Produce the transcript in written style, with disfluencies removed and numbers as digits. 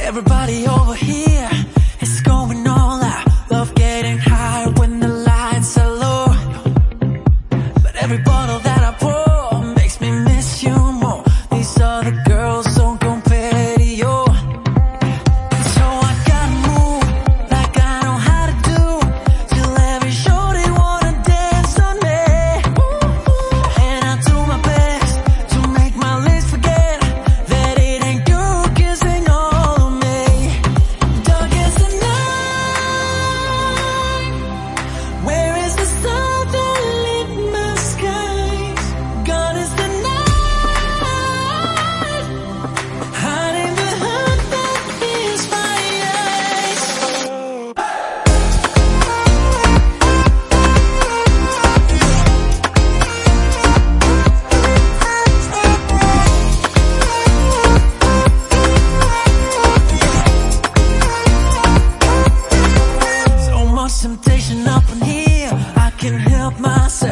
Everybody over here is going all out. Love getting high when the lights are low. But every bottle that I pour makes me miss you more. These other girls don't compare to you. So I gotta move like I know how to do, till every show they wanna dance on me. And I do my best to make my lips forget that it ain't you kissing all of me. Dark as the night, where is the sun that lit my skies? Gone is the night, hiding behind that is my eyes. So much temptation up in here, I can't help myself.